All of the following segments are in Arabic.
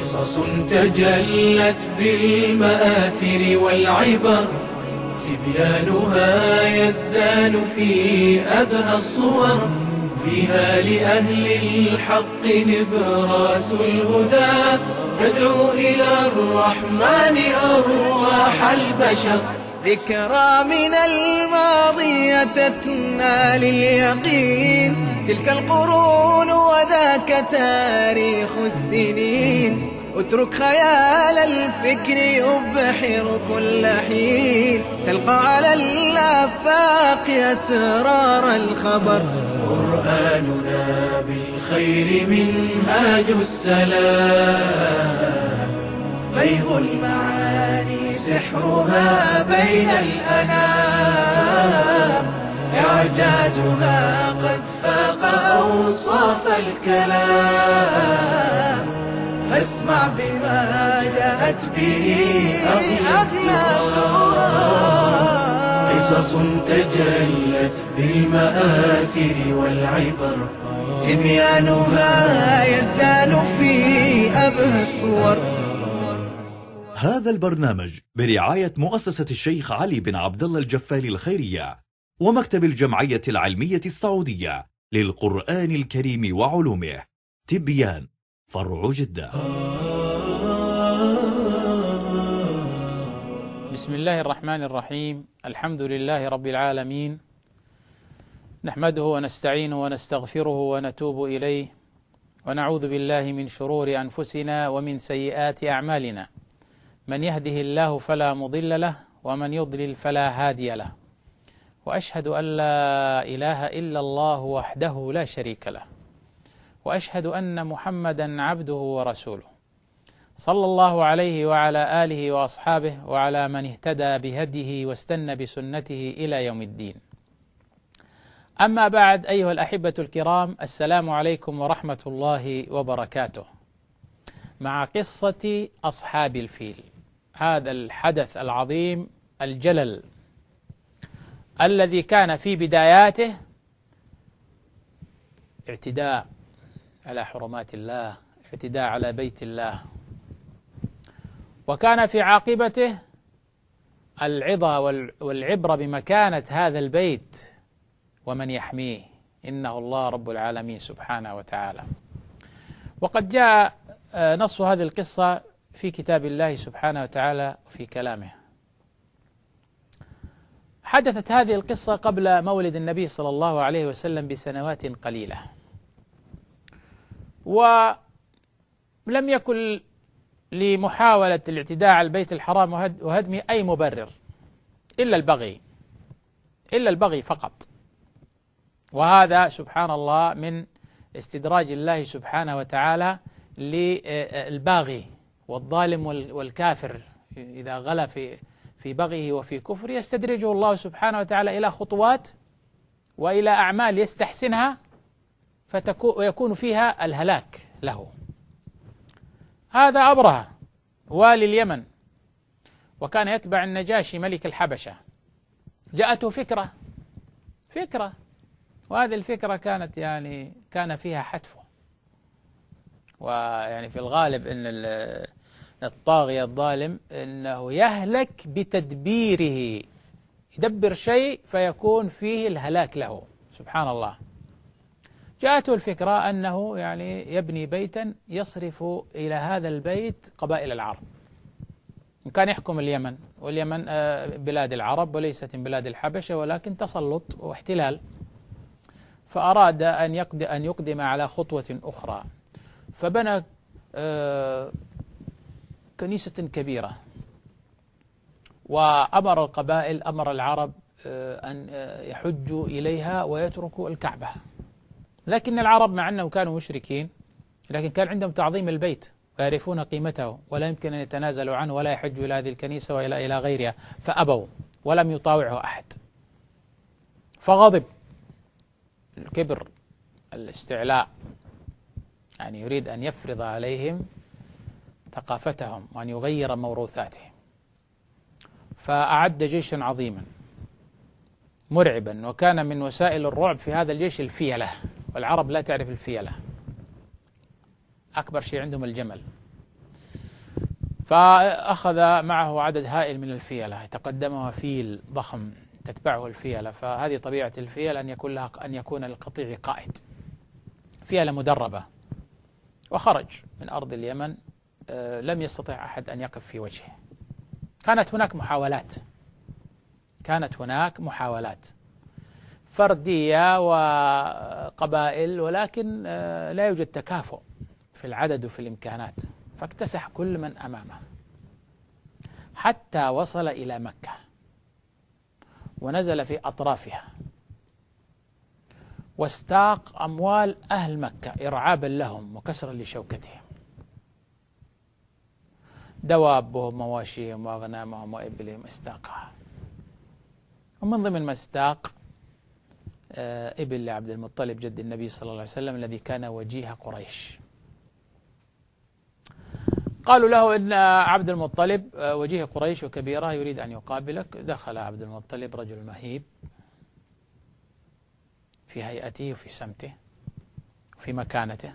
قصص تجلت بالمآثر والعبر، تبيانها يزدان في أبهى الصور، فيها لأهل الحق نبراس الهدى، تدعو إلى الرحمن أرواح البشر. ذكرى من الماضي تتنا لليقين، تلك القرون وذاك تاريخ السنين، اترك خيال الفكر يبحر كل حين، تلقى على الآفاق أسرار الخبر. قرآننا بالخير منهاج السلام، فيض المعاني سحرها بين الأنام، إعجازها قد فاق أوصاف الكلام، فاسمع بما جاءت به أغلى القرآن. قصص تجلت بالمآثر والعبر، تبيانها يزدان في أبهى الصور. هذا البرنامج برعاية مؤسسة الشيخ علي بن عبد الله الجفاري الخيرية ومكتب الجمعية العلمية السعودية للقرآن الكريم وعلومه. تبيان، فرع جدة. بسم الله الرحمن الرحيم. الحمد لله رب العالمين، نحمده ونستعينه ونستغفره ونتوب إليه، ونعوذ بالله من شرور أنفسنا ومن سيئات أعمالنا، من يهده الله فلا مضل له ومن يضلل فلا هادي له، وأشهد أن لا إله إلا الله وحده لا شريك له، وأشهد أن محمدا عبده ورسوله، صلى الله عليه وعلى آله وأصحابه وعلى من اهتدى بهديه واستنى بسنته إلى يوم الدين. أما بعد، أيها الأحبة الكرام، السلام عليكم ورحمة الله وبركاته، مع قصة أصحاب الفيل، هذا الحدث العظيم الجلل الذي كان في بداياته اعتداء على حرمات الله، اعتداء على بيت الله، وكان في عاقبته العظة والعبرة بمكانة هذا البيت ومن يحميه، إنه الله رب العالمين سبحانه وتعالى. وقد جاء نص هذه القصة في كتاب الله سبحانه وتعالى وفي كلامه. حدثت هذه القصة قبل مولد النبي صلى الله عليه وسلم بسنوات قليلة، ولم يكن لمحاولة الاعتداء على البيت الحرام وهدمه أي مبرر إلا البغي فقط. وهذا سبحان الله من استدراج الله سبحانه وتعالى للباغي والظالم والكافر، إذا غلا في بغيه وفي كفره يستدرجه الله سبحانه وتعالى إلى خطوات وإلى أعمال يستحسنها ويكون فيها الهلاك له. هذا أبرهة والي اليمن، وكان يتبع النجاشي ملك الحبشة. جاءته فكرة، وهذه الفكرة كان فيها حتفه. ويعني في الغالب أن الطاغية الظالم أنه يهلك بتدبيره، يدبر شيء فيكون فيه الهلاك له، سبحان الله. جاءته الفكرة أنه يبني بيتا يصرف إلى هذا البيت قبائل العرب. كان يحكم اليمن، واليمن بلاد العرب وليست من بلاد الحبشة، ولكن تسلط واحتلال، فأراد أن يقدم على خطوة أخرى، فبنى كنيسة كبيرة، وأمر القبائل، أمر العرب أن يحجوا إليها ويتركوا الكعبة. لكن العرب مع أنهم كانوا مشركين، لكن كان عندهم تعظيم البيت ويعرفون قيمته، ولا يمكن أن يتنازلوا عنه ولا يحجوا إلى هذه الكنيسة وإلى غيرها، فأبوا ولم يطاوعه أحد. فغضب، الكبر، الاستعلاء، يريد أن يفرض عليهم ثقافتهم وأن يغير موروثاتهم. فأعد جيشا عظيما مرعبا، وكان من وسائل الرعب في هذا الجيش الفيلة، والعرب لا تعرف الفيلة، أكبر شيء عندهم الجمل. فأخذ معه عدد هائل من الفيلة، يتقدمها فيل ضخم تتبعه الفيلة، فهذه طبيعة الفيل أن يكون للقطيع قائد، فيلة مدربة. وخرج من أرض اليمن، لم يستطع أحد أن يقف في وجهه. كانت هناك محاولات فردية وقبائل، ولكن لا يوجد تكافؤ في العدد وفي الإمكانات، فاكتسح كل من أمامه حتى وصل إلى مكة ونزل في أطرافها، واستاق أموال أهل مكة إرعابا لهم وكسرا لشوكتهم، دوابهم ومواشيهم وأغنامهم وإبلهم استاقها. ومن ضمن ما استاق إبل لعبد المطلب جد النبي صلى الله عليه وسلم الذي كان وجيه قريش. قالوا له إن عبد المطلب وجيه قريش وكبيرة يريد أن يقابلك. دخل عبد المطلب رجل مهيب في هيئته وفي سمته وفي مكانته،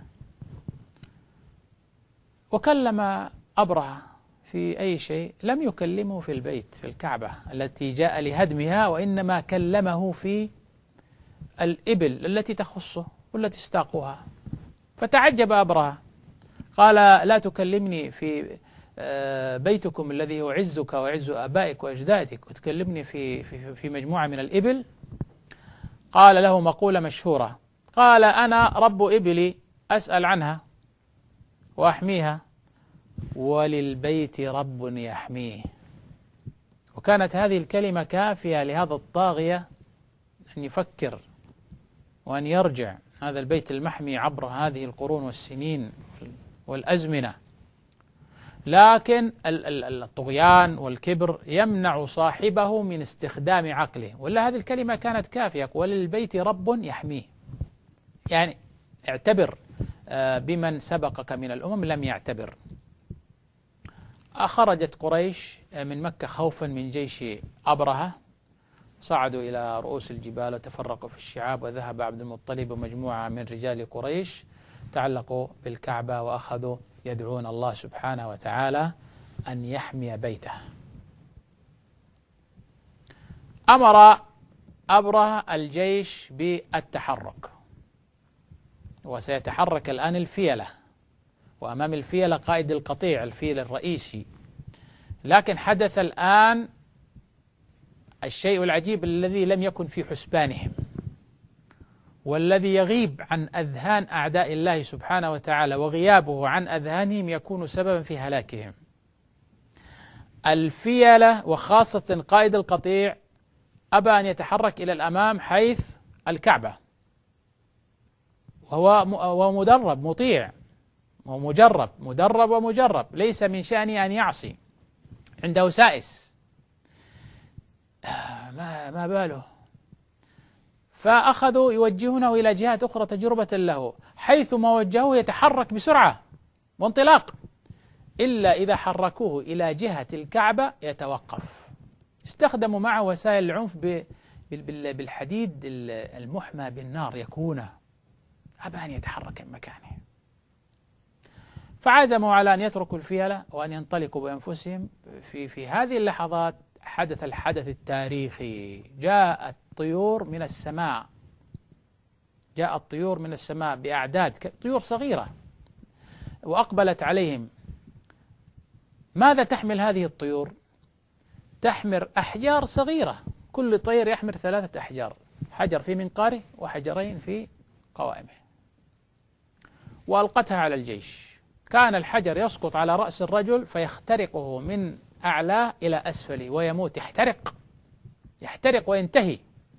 وكلم أبرهة في أي شيء، لم يكلمه في البيت في الكعبة التي جاء لهدمها، وإنما كلمه في الإبل التي تخصه والتي استاقوها. فتعجب أبرهة، قال: لا تكلمني في بيتكم الذي هو عزك وعز آبائك وأجدادك وتكلمني في مجموعة من الإبل؟ قال له مقولة مشهورة، قال: أنا رب إبلي أسأل عنها وأحميها، وللبيت رب يحميه. وكانت هذه الكلمة كافية لهذا الطاغية أن يفكر وأن يرجع هذا البيت المحمي عبر هذه القرون والسنين والأزمنة. لكن الطغيان والكبر يمنع صاحبه من استخدام عقله، ولا هذه الكلمة كانت كافية، وللبيت رب يحميه. يعني اعتبر بمن سبقك من الأمم لم يعتبر. خرجت قريش من مكة خوفا من جيش أبرهة، صعدوا إلى رؤوس الجبال وتفرقوا في الشعاب، وذهب عبد المطلب ومجموعة من رجال قريش تعلقوا بالكعبة وأخذوا يدعون الله سبحانه وتعالى أن يحمي بيته. أمر أبرهة الجيش بالتحرك، وسيتحرك الآن الفيلة، وأمام الفيلة قائد القطيع الفيل الرئيسي. لكن حدث الآن الشيء العجيب الذي لم يكن في حسبانهم، والذي يغيب عن أذهان أعداء الله سبحانه وتعالى، وغيابه عن أذهانهم يكون سببا في هلاكهم. الفيلة وخاصة قائد القطيع أبى أن يتحرك إلى الأمام حيث الكعبة، وهو مدرب مطيع مدرب ومجرب، ليس من شأنه أن يعصي، عنده سائس، ما باله. فأخذوا يوجهونه إلى جهات أخرى تجربة له، حيثما وجهوه يتحرك بسرعة وانطلاق، إلا إذا حركوه إلى جهة الكعبة يتوقف. استخدموا معه وسائل العنف بالحديد المحمى بالنار يكونه، أبى أن يتحرك من مكانه. فعزموا على أن يتركوا الفيلة وأن ينطلقوا بأنفسهم. في هذه اللحظات حدث الحدث التاريخي، جاءت طيور من السماء بأعداد، طيور صغيرة، وأقبلت عليهم. ماذا تحمل هذه الطيور؟ تحمل أحجار صغيرة، كل طير يحمل 3 أحجار، حجر في منقاره وحجرين في قوائمه، وألقتها على الجيش. كان الحجر يسقط على رأس الرجل فيخترقه من أعلاه إلى أسفله ويموت، يحترق وينتهي.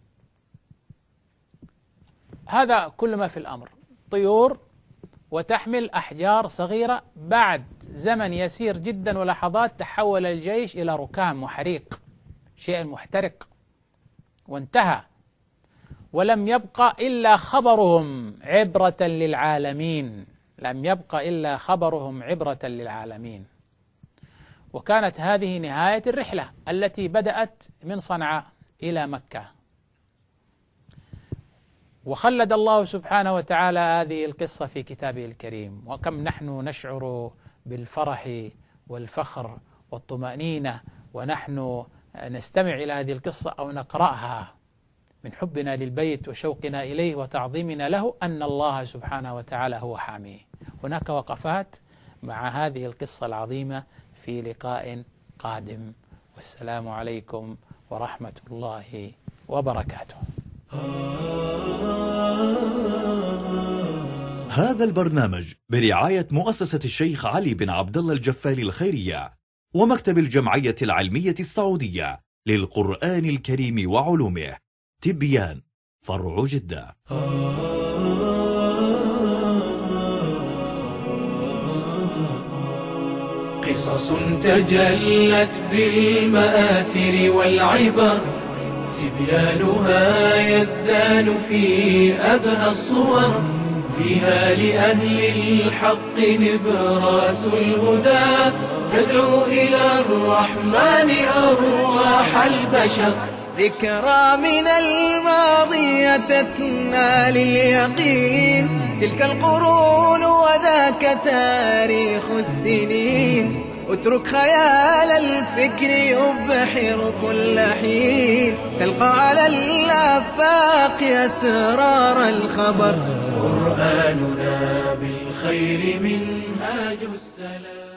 هذا كل ما في الأمر، طيور وتحمل أحجار صغيرة. بعد زمن يسير جدا ولحظات تحول الجيش إلى ركام وحريق، شيء محترق، وانتهى، ولم يبقى إلا خبرهم عبرة للعالمين، وكانت هذه نهاية الرحلة التي بدأت من صنعاء إلى مكة. وخلد الله سبحانه وتعالى هذه القصة في كتابه الكريم، وكم نحن نشعر بالفرح والفخر والطمأنينة ونحن نستمع إلى هذه القصة أو نقرأها من حبنا للبيت وشوقنا إليه وتعظيمنا له أن الله سبحانه وتعالى هو حاميه. هناك وقفات مع هذه القصة العظيمة في لقاء قادم، والسلام عليكم ورحمة الله وبركاته. هذا البرنامج برعاية مؤسسة الشيخ علي بن عبد الله الجفالي الخيرية ومكتب الجمعية العلمية السعودية للقرآن الكريم وعلومه، تبيان، فرع جدة. قصص تجلت بالمآثر والعبر، تبيانها يزدان في أبهى الصور، فيها لأهل الحق نبراس الهدى، تدعو إلى الرحمن أرواح البشر. ذكرى من الماضي تتنا لليقين، تلك القرون وذاك تاريخ السنين، اترك خيال الفكر يبحر كل حين، تلقى على الآفاق أسرار الخبر. قرآننا بالخير منهاج السلام.